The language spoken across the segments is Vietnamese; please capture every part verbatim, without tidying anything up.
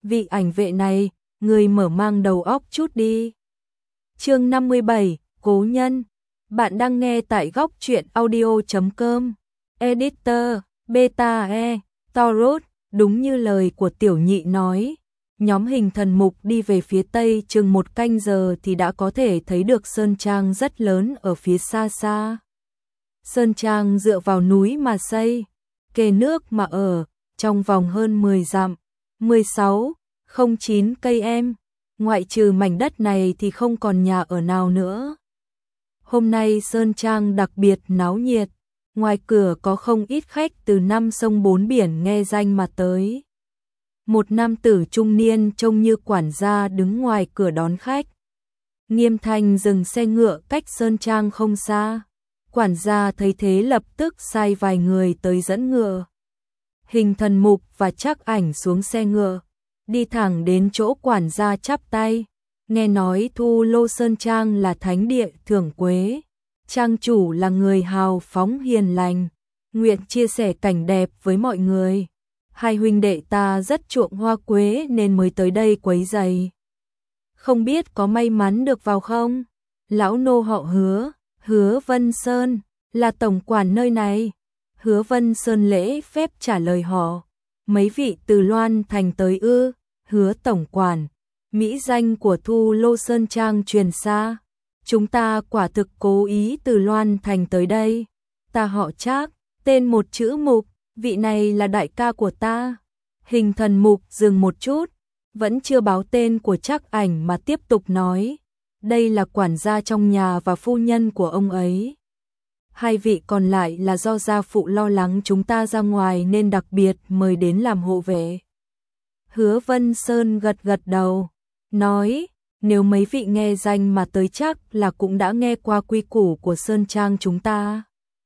vị ảnh vệ này, người mở mang đầu óc chút đi. Chương năm mươi bảy, Cố nhân. Bạn đang nghe tại góc truyện audio chấm com. Editor, Beta E, Taurus, đúng như lời của tiểu nhị nói. Nhóm Hình Thần Mục đi về phía tây chừng một canh giờ thì đã có thể thấy được sơn trang rất lớn ở phía xa xa. Sơn trang dựa vào núi mà xây, kề nước mà ở, trong vòng hơn mười dặm, mười sáu, không chín cây em, ngoại trừ mảnh đất này thì không còn nhà ở nào nữa. Hôm nay sơn trang đặc biệt náo nhiệt, ngoài cửa có không ít khách từ năm sông bốn biển nghe danh mà tới. Một nam tử trung niên trông như quản gia đứng ngoài cửa đón khách. Nghiêm Thanh dừng xe ngựa cách sơn trang không xa. Quản gia thấy thế lập tức sai vài người tới dẫn ngựa. Hình Thần Mục và Trác Ảnh xuống xe ngựa, đi thẳng đến chỗ quản gia chắp tay. Nghe nói Thu Lô Sơn Trang là thánh địa thưởng quế, trang chủ là người hào phóng hiền lành, nguyện chia sẻ cảnh đẹp với mọi người. Hai huynh đệ ta rất chuộng hoa quế nên mới tới đây quấy rầy. Không biết có may mắn được vào không? Lão nô họ Hứa, Hứa Vân Sơn, là tổng quản nơi này. Hứa Vân Sơn lễ phép trả lời họ. Mấy vị từ Loan Thành tới ư? Hứa tổng quản, mỹ danh của Thu Lô Sơn Trang truyền xa. Chúng ta quả thực cố ý từ Loan Thành tới đây. Ta họ Trác, tên một chữ Mục, vị này là đại ca của ta. Hình Thần Mục dừng một chút, vẫn chưa báo tên của Trác Ảnh mà tiếp tục nói. Đây là quản gia trong nhà và phu nhân của ông ấy. Hai vị còn lại là do gia phụ lo lắng chúng ta ra ngoài nên đặc biệt mời đến làm hộ vệ. Hứa Vân Sơn gật gật đầu, nói, nếu mấy vị nghe danh mà tới chắc là cũng đã nghe qua quy củ của Sơn Trang chúng ta.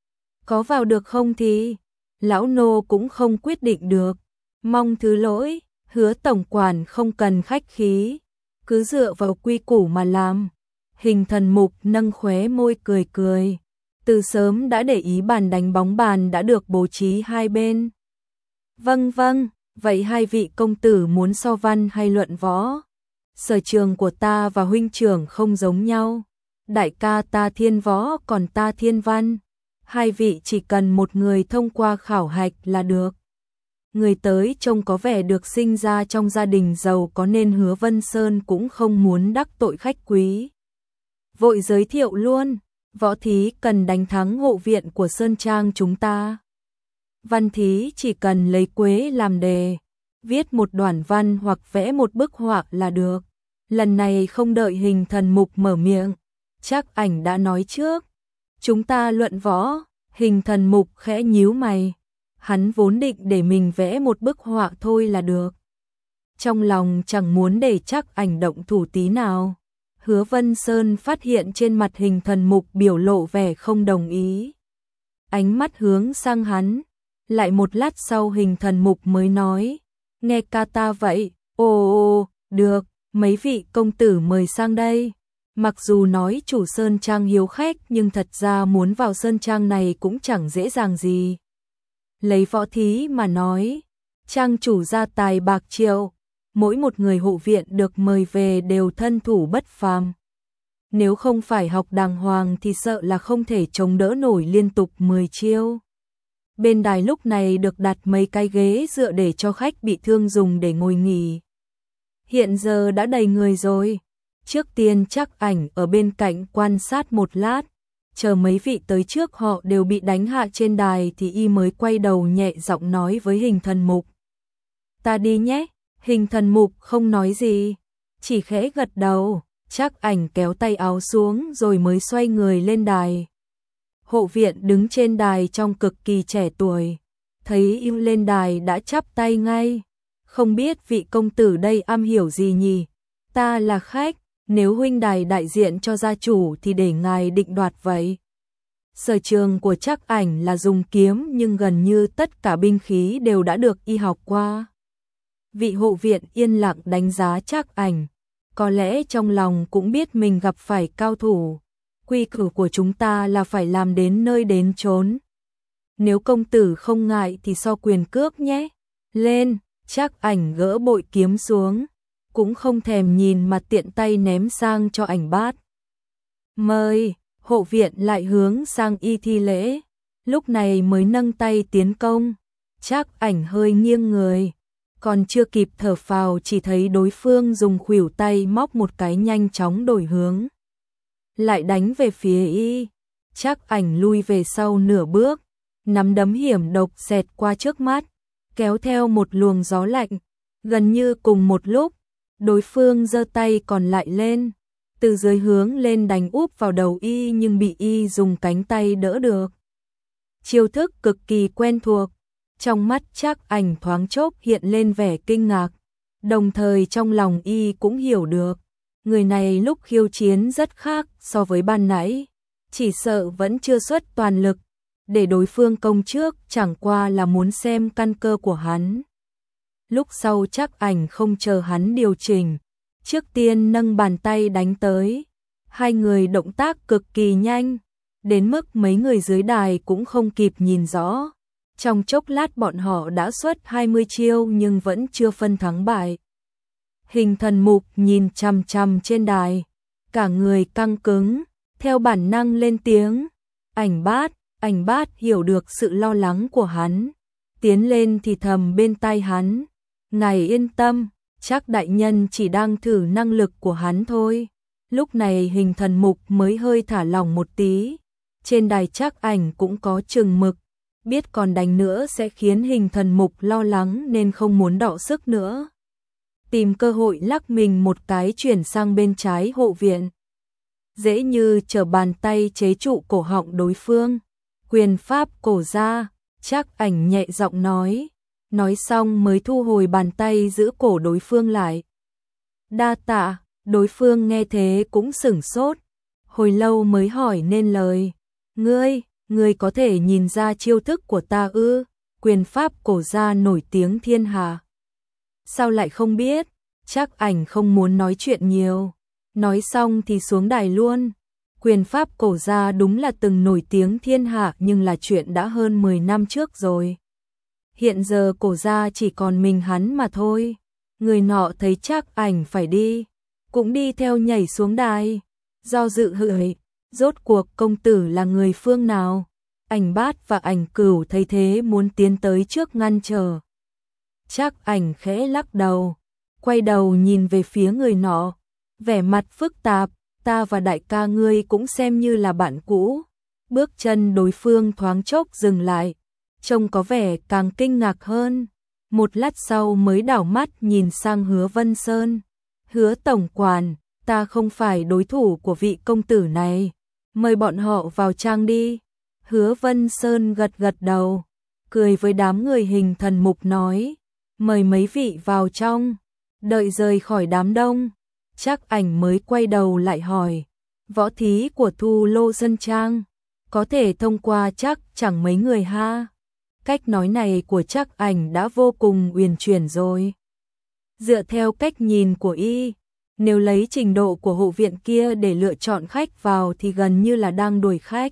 Có vào được không thì, lão nô cũng không quyết định được, mong thứ lỗi. Hứa tổng quản không cần khách khí, cứ dựa vào quy củ mà làm. Hình Thần Mục nâng khóe môi cười cười, từ sớm đã để ý bàn đánh bóng bàn đã được bố trí hai bên. Vâng vâng, vậy hai vị công tử muốn so văn hay luận võ? Sở trường của ta và huynh trưởng không giống nhau, đại ca ta thiên võ còn ta thiên văn. Hai vị chỉ cần một người thông qua khảo hạch là được. Người tới trông có vẻ được sinh ra trong gia đình giàu có nên Hứa Vân Sơn cũng không muốn đắc tội khách quý. Vội giới thiệu luôn, võ thí cần đánh thắng hộ viện của Sơn Trang chúng ta. Văn thí chỉ cần lấy quế làm đề, viết một đoạn văn hoặc vẽ một bức họa là được. Lần này không đợi Hình Thần Mục mở miệng, Trác Ảnh đã nói trước. Chúng ta luận võ. Hình Thần Mục khẽ nhíu mày. Hắn vốn định để mình vẽ một bức họa thôi là được. Trong lòng chẳng muốn để Trác Ảnh động thủ tí nào. Hứa Vân Sơn phát hiện trên mặt Hình Thần Mục biểu lộ vẻ không đồng ý. Ánh mắt hướng sang hắn. Lại một lát sau Hình Thần Mục mới nói. Nghe ca ta vậy, ồ ồ, được, mấy vị công tử mời sang đây. Mặc dù nói chủ Sơn Trang hiếu khách nhưng thật ra muốn vào Sơn Trang này cũng chẳng dễ dàng gì. Lấy võ thí mà nói, trang chủ gia tài bạc triệu, mỗi một người hộ viện được mời về đều thân thủ bất phàm. Nếu không phải học đàng hoàng thì sợ là không thể chống đỡ nổi liên tục mười chiêu. Bên đài lúc này được đặt mấy cái ghế dựa để cho khách bị thương dùng để ngồi nghỉ. Hiện giờ đã đầy người rồi. Trước tiên Trác Ảnh ở bên cạnh quan sát một lát, chờ mấy vị tới trước họ đều bị đánh hạ trên đài thì y mới quay đầu nhẹ giọng nói với Hình Thần Mục. Ta đi nhé. Hình Thần Mục không nói gì, chỉ khẽ gật đầu. Trác Ảnh kéo tay áo xuống rồi mới xoay người lên đài. Hộ viện đứng trên đài trông cực kỳ trẻ tuổi, thấy y lên đài đã chắp tay ngay. Không biết vị công tử đây am hiểu gì nhỉ? Ta là khách, nếu huynh đài đại diện cho gia chủ thì để ngài định đoạt vậy. Sở trường của Trác Ảnh là dùng kiếm nhưng gần như tất cả binh khí đều đã được y học qua. Vị hộ viện yên lặng đánh giá Trác Ảnh, có lẽ trong lòng cũng biết mình gặp phải cao thủ. Quy củ của chúng ta là phải làm đến nơi đến chốn. Nếu công tử không ngại thì so quyền cước nhé. Lên, Trác Ảnh gỡ bội kiếm xuống, cũng không thèm nhìn mà tiện tay ném sang cho Ảnh Bát. Mời, hộ viện lại hướng sang y thi lễ, lúc này mới nâng tay tiến công. Trác Ảnh hơi nghiêng người, còn chưa kịp thở phào chỉ thấy đối phương dùng khuỷu tay móc một cái nhanh chóng đổi hướng, lại đánh về phía y. Trác Ảnh lui về sau nửa bước, nắm đấm hiểm độc xẹt qua trước mắt, kéo theo một luồng gió lạnh. Gần như cùng một lúc, đối phương giơ tay còn lại lên, từ dưới hướng lên đánh úp vào đầu y nhưng bị y dùng cánh tay đỡ được. Chiêu thức cực kỳ quen thuộc, trong mắt Trác Ảnh thoáng chốc hiện lên vẻ kinh ngạc, đồng thời trong lòng y cũng hiểu được, người này lúc khiêu chiến rất khác so với ban nãy, chỉ sợ vẫn chưa xuất toàn lực, để đối phương công trước chẳng qua là muốn xem căn cơ của hắn. Lúc sau Trác Ảnh không chờ hắn điều chỉnh, trước tiên nâng bàn tay đánh tới, hai người động tác cực kỳ nhanh, đến mức mấy người dưới đài cũng không kịp nhìn rõ. Trong chốc lát bọn họ đã xuất hai mươi chiêu nhưng vẫn chưa phân thắng bại. Hình Thần Mục nhìn chằm chằm trên đài, cả người căng cứng, theo bản năng lên tiếng. Ảnh Bát, Ảnh Bát hiểu được sự lo lắng của hắn, tiến lên thì thầm bên tai hắn. Ngài yên tâm, chắc đại nhân chỉ đang thử năng lực của hắn thôi. Lúc này Hình Thần Mục mới hơi thả lỏng một tí. Trên đài Trác Ảnh cũng có chừng mực, biết còn đánh nữa sẽ khiến Hình Thần Mục lo lắng nên không muốn đọ sức nữa. Tìm cơ hội lắc mình một cái chuyển sang bên trái hộ viện. Dễ như trở bàn tay chế trụ cổ họng đối phương. Quyền pháp cổ ra, Trác Ảnh nhẹ giọng nói. Nói xong mới thu hồi bàn tay giữ cổ đối phương lại. Đa tạ, đối phương nghe thế cũng sửng sốt. Hồi lâu mới hỏi nên lời. Ngươi, ngươi có thể nhìn ra chiêu thức của ta ư? Quyền pháp cổ ra nổi tiếng thiên hạ. Sao lại không biết? Trác Ảnh không muốn nói chuyện nhiều. Nói xong thì xuống đài luôn. Quyền pháp cổ ra đúng là từng nổi tiếng thiên hạ nhưng là chuyện đã hơn mười năm trước rồi. Hiện giờ cổ ra chỉ còn mình hắn mà thôi. Người nọ thấy Trác Ảnh phải đi, cũng đi theo nhảy xuống đài. Do dự hửi, rốt cuộc công tử là người phương nào? Ảnh Bát và Ảnh Cửu thấy thế muốn tiến tới trước ngăn trở. Trác Ảnh khẽ lắc đầu, quay đầu nhìn về phía người nọ, vẻ mặt phức tạp. Ta và đại ca ngươi cũng xem như là bạn cũ. Bước chân đối phương thoáng chốc dừng lại, trông có vẻ càng kinh ngạc hơn. Một lát sau mới đảo mắt nhìn sang Hứa Vân Sơn. Hứa tổng quản, ta không phải đối thủ của vị công tử này, mời bọn họ vào trang đi. Hứa Vân Sơn gật gật đầu, cười với đám người Hình Thần Mục nói, mời mấy vị vào trong. Đợi rời khỏi đám đông, Trác Ảnh mới quay đầu lại hỏi, võ thí của Thu Lô Sơn Trang, có thể thông qua chắc chẳng mấy người ha. Cách nói này của Trác Ảnh đã vô cùng uyển chuyển rồi. Dựa theo cách nhìn của y, nếu lấy trình độ của hộ viện kia để lựa chọn khách vào thì gần như là đang đuổi khách.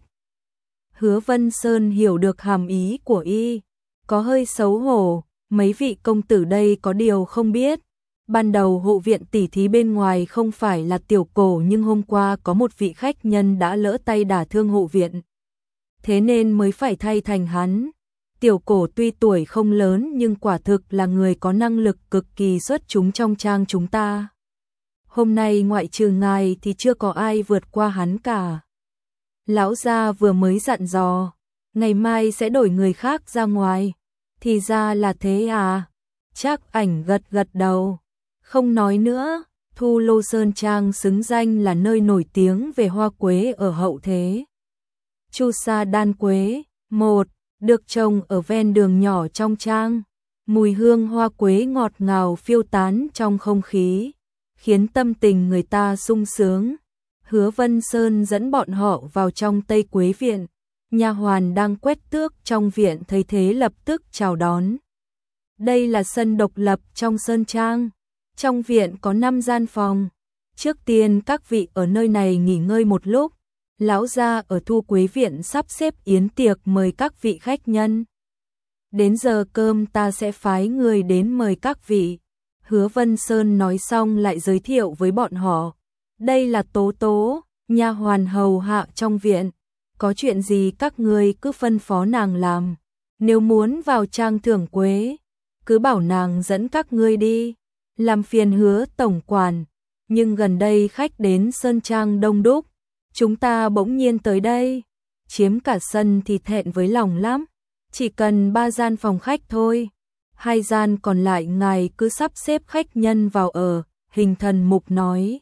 Hứa Vân Sơn hiểu được hàm ý của y, có hơi xấu hổ, mấy vị công tử đây có điều không biết. Ban đầu hộ viện tỉ thí bên ngoài không phải là Tiểu Cổ nhưng hôm qua có một vị khách nhân đã lỡ tay đả thương hộ viện. Thế nên mới phải thay thành hắn. Tiểu Cổ tuy tuổi không lớn nhưng quả thực là người có năng lực cực kỳ xuất chúng trong trang chúng ta. Hôm nay ngoại trừ ngài thì chưa có ai vượt qua hắn cả. Lão gia vừa mới dặn dò, ngày mai sẽ đổi người khác ra ngoài. Thì ra là thế à? Trác Ảnh gật gật đầu. Không nói nữa, Thu Lô Sơn Trang xứng danh là nơi nổi tiếng về hoa quế ở hậu thế. Chu sa đan quế, một, được trồng ở ven đường nhỏ trong trang. Mùi hương hoa quế ngọt ngào phiêu tán trong không khí, khiến tâm tình người ta sung sướng. Hứa Vân Sơn dẫn bọn họ vào trong Tây Quế Viện. Nha hoàn đang quét tước trong viện thấy thế lập tức chào đón. Đây là sân độc lập trong Sơn Trang. Trong viện có năm gian phòng. Trước tiên các vị ở nơi này nghỉ ngơi một lúc. Lão gia ở Thu Quế Viện sắp xếp yến tiệc mời các vị khách nhân. đến giờ cơm ta sẽ phái người đến mời các vị. Hứa Vân Sơn nói xong lại giới thiệu với bọn họ. Đây là Tố Tố, nha hoàn hầu hạ trong viện. Có chuyện gì các ngươi cứ phân phó nàng làm. Nếu muốn vào trang thưởng quế, cứ bảo nàng dẫn các ngươi đi. Làm phiền Hứa tổng quản. Nhưng gần đây khách đến Sơn Trang đông đúc. Chúng ta bỗng nhiên tới đây. Chiếm cả sân thì thẹn với lòng lắm. Chỉ cần ba gian phòng khách thôi. Hai gian còn lại ngài cứ sắp xếp khách nhân vào ở. Hình Thần Mục nói.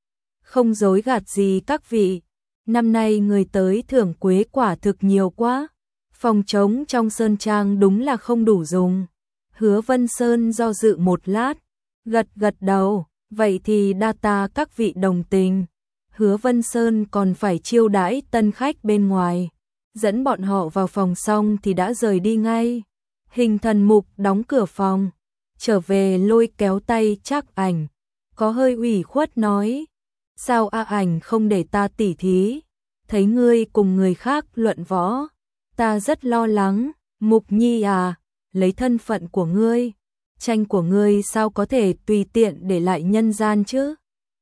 Không dối gạt gì các vị. Năm nay người tới thưởng quế quả thực nhiều quá. Phòng trống trong Sơn Trang đúng là không đủ dùng. Hứa Vân Sơn do dự một lát. Gật gật đầu. Vậy thì đa tạ các vị đồng tình. Hứa Vân Sơn còn phải chiêu đãi tân khách bên ngoài. Dẫn bọn họ vào phòng xong thì đã rời đi ngay. Hình Thần Mục đóng cửa phòng. Trở về lôi kéo tay Trác Ảnh. Có hơi ủy khuất nói. Sao A Ảnh không để ta tỉ thí? Thấy ngươi cùng người khác luận võ. Ta rất lo lắng. Mục Nhi à, lấy thân phận của ngươi. Tranh của ngươi sao có thể tùy tiện để lại nhân gian chứ?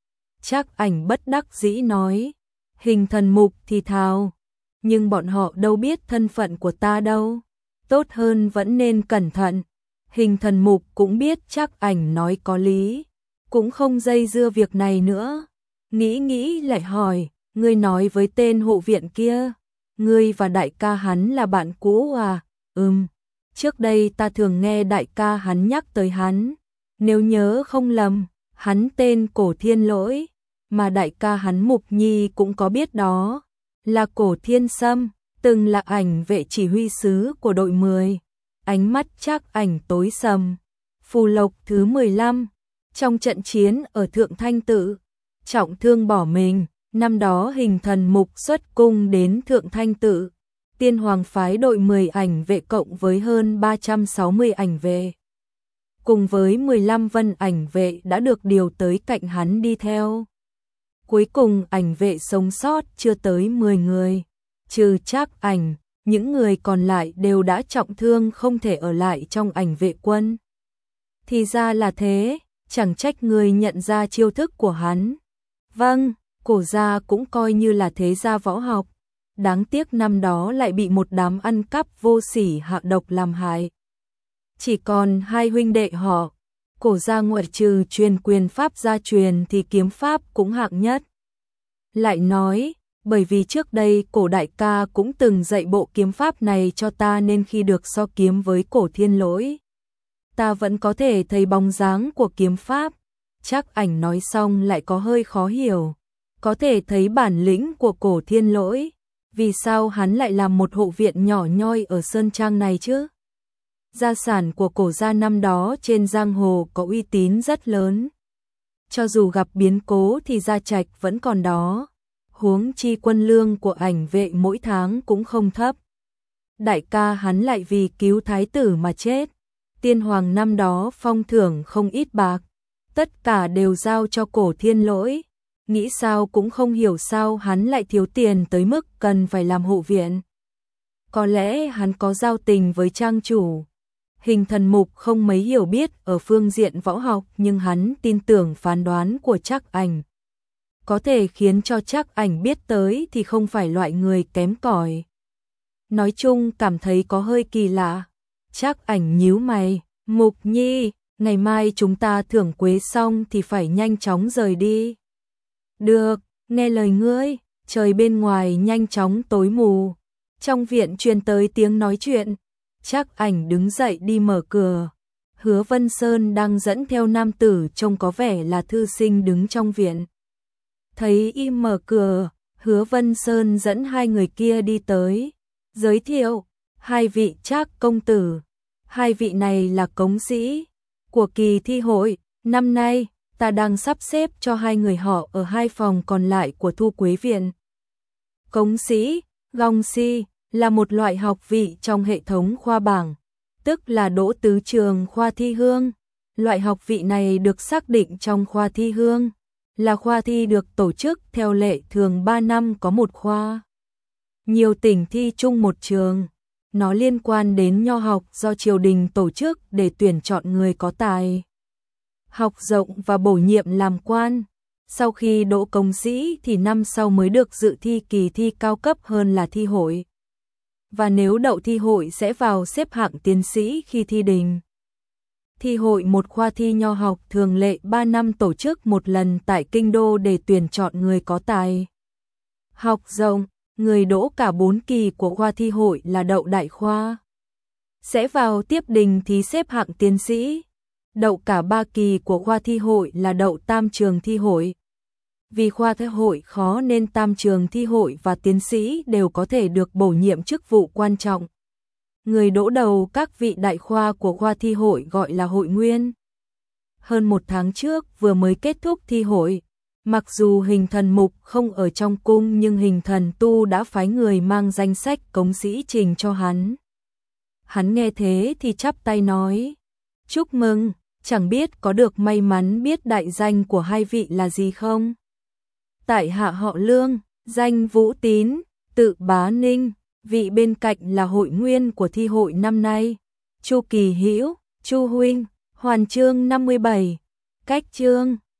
Trác Ảnh bất đắc dĩ nói. Hình Thần Mục thì thào. Nhưng bọn họ đâu biết thân phận của ta đâu. Tốt hơn vẫn nên cẩn thận. Hình Thần Mục cũng biết Trác Ảnh nói có lý. Cũng không dây dưa việc này nữa. Nghĩ nghĩ lại hỏi. Ngươi nói với tên hộ viện kia. Ngươi và đại ca hắn là bạn cũ à? Ừm. Trước đây ta thường nghe đại ca hắn nhắc tới hắn. Nếu nhớ không lầm, hắn tên Cổ Thiên Lỗi. Mà đại ca hắn Mục Nhi cũng có biết đó. Là Cổ Thiên Sâm, từng là ảnh vệ chỉ huy sứ của đội mười. Ánh mắt Trác Ảnh tối sầm. Phù lộc thứ mười lăm. Trong trận chiến ở Thượng Thanh Tự, trọng thương bỏ mình. Năm đó Hình Thần Mục xuất cung đến Thượng Thanh Tự. Tiên Hoàng phái đội mười ảnh vệ cộng với hơn ba trăm sáu mươi ảnh vệ. Cùng với mười lăm vân ảnh vệ đã được điều tới cạnh hắn đi theo. Cuối cùng ảnh vệ sống sót chưa tới mười người. Trừ Trác Ảnh, những người còn lại đều đã trọng thương không thể ở lại trong ảnh vệ quân. Thì ra là thế, chẳng trách người nhận ra chiêu thức của hắn. Vâng, Cổ gia cũng coi như là thế gia võ học. Đáng tiếc năm đó lại bị một đám ăn cắp vô sỉ hạ độc làm hại. Chỉ còn hai huynh đệ họ. Cổ gia ngoại trừ truyền quyền pháp gia truyền thì kiếm pháp cũng hạng nhất. Lại nói, bởi vì trước đây Cổ đại ca cũng từng dạy bộ kiếm pháp này cho ta nên khi được so kiếm với Cổ Thiên Lỗi, ta vẫn có thể thấy bóng dáng của kiếm pháp. Trác Ảnh nói xong lại có hơi khó hiểu. Có thể thấy bản lĩnh của Cổ Thiên Lỗi. Vì sao hắn lại làm một hộ viện nhỏ nhoi ở Sơn Trang này chứ? Gia sản của Cổ gia năm đó trên giang hồ có uy tín rất lớn. Cho dù gặp biến cố thì gia trạch vẫn còn đó. Huống chi quân lương của ảnh vệ mỗi tháng cũng không thấp. Đại ca hắn lại vì cứu thái tử mà chết. Tiên Hoàng năm đó phong thưởng không ít bạc. Tất cả đều giao cho Cổ Thiên Lỗi. Nghĩ sao cũng không hiểu sao hắn lại thiếu tiền tới mức cần phải làm hộ viện. Có lẽ hắn có giao tình với trang chủ. Hình Thần Mục không mấy hiểu biết ở phương diện võ học nhưng hắn tin tưởng phán đoán của Trác Ảnh. Có thể khiến cho Trác Ảnh biết tới thì không phải loại người kém cỏi. Nói chung cảm thấy có hơi kỳ lạ. Trác Ảnh nhíu mày. Mục Nhi, ngày mai chúng ta thưởng quế xong thì phải nhanh chóng rời đi. Được, nghe lời ngươi. Trời bên ngoài nhanh chóng tối mù. Trong viện truyền tới tiếng nói chuyện. Trác Ảnh đứng dậy đi mở cửa. Hứa Vân Sơn đang dẫn theo nam tử trông có vẻ là thư sinh đứng trong viện. Thấy y mở cửa, Hứa Vân Sơn dẫn hai người kia đi tới. Giới thiệu, hai vị Trác công tử. Hai vị này là cống sĩ của kỳ thi hội. Năm nay, ta đang sắp xếp cho hai người họ ở hai phòng còn lại của Thu Quế Viện. Cống sĩ, gong si, là một loại học vị trong hệ thống khoa bảng, tức là đỗ tứ trường khoa thi hương. Loại học vị này được xác định trong khoa thi hương, là khoa thi được tổ chức theo lệ thường ba năm có một khoa. Nhiều tỉnh thi chung một trường. nó liên quan đến nho học do triều đình tổ chức để tuyển chọn người có tài học rộng và bổ nhiệm làm quan. Sau khi đỗ công sĩ thì năm sau mới được dự thi kỳ thi cao cấp hơn là thi hội. Và nếu đậu thi hội sẽ vào xếp hạng tiến sĩ khi thi đình. Thi hội, một khoa thi nho học thường lệ ba năm tổ chức một lần tại kinh đô để tuyển chọn người có tài học rộng. Người đỗ cả bốn kỳ của khoa thi hội là đậu đại khoa, sẽ vào tiếp đình thí xếp hạng tiến sĩ. Đậu cả ba kỳ của khoa thi hội là đậu tam trường thi hội. Vì khoa thi hội khó nên tam trường thi hội và tiến sĩ đều có thể được bổ nhiệm chức vụ quan trọng. Người đỗ đầu các vị đại khoa của khoa thi hội gọi là hội nguyên. Hơn một tháng trước vừa mới kết thúc thi hội. Mặc dù Hình Thần Mục không ở trong cung nhưng Hình Thần Tu đã phái người mang danh sách cống sĩ trình cho hắn. Hắn nghe thế thì chắp tay nói: chúc mừng, chẳng biết có được may mắn biết đại danh của hai vị là gì không? Tại hạ họ Lương, danh Vũ Tín, tự Bá Ninh, vị bên cạnh là hội nguyên của thi hội năm nay. Chu Kỳ Hữu, Chu huynh, Hoàn chương năm mươi bảy, cách chương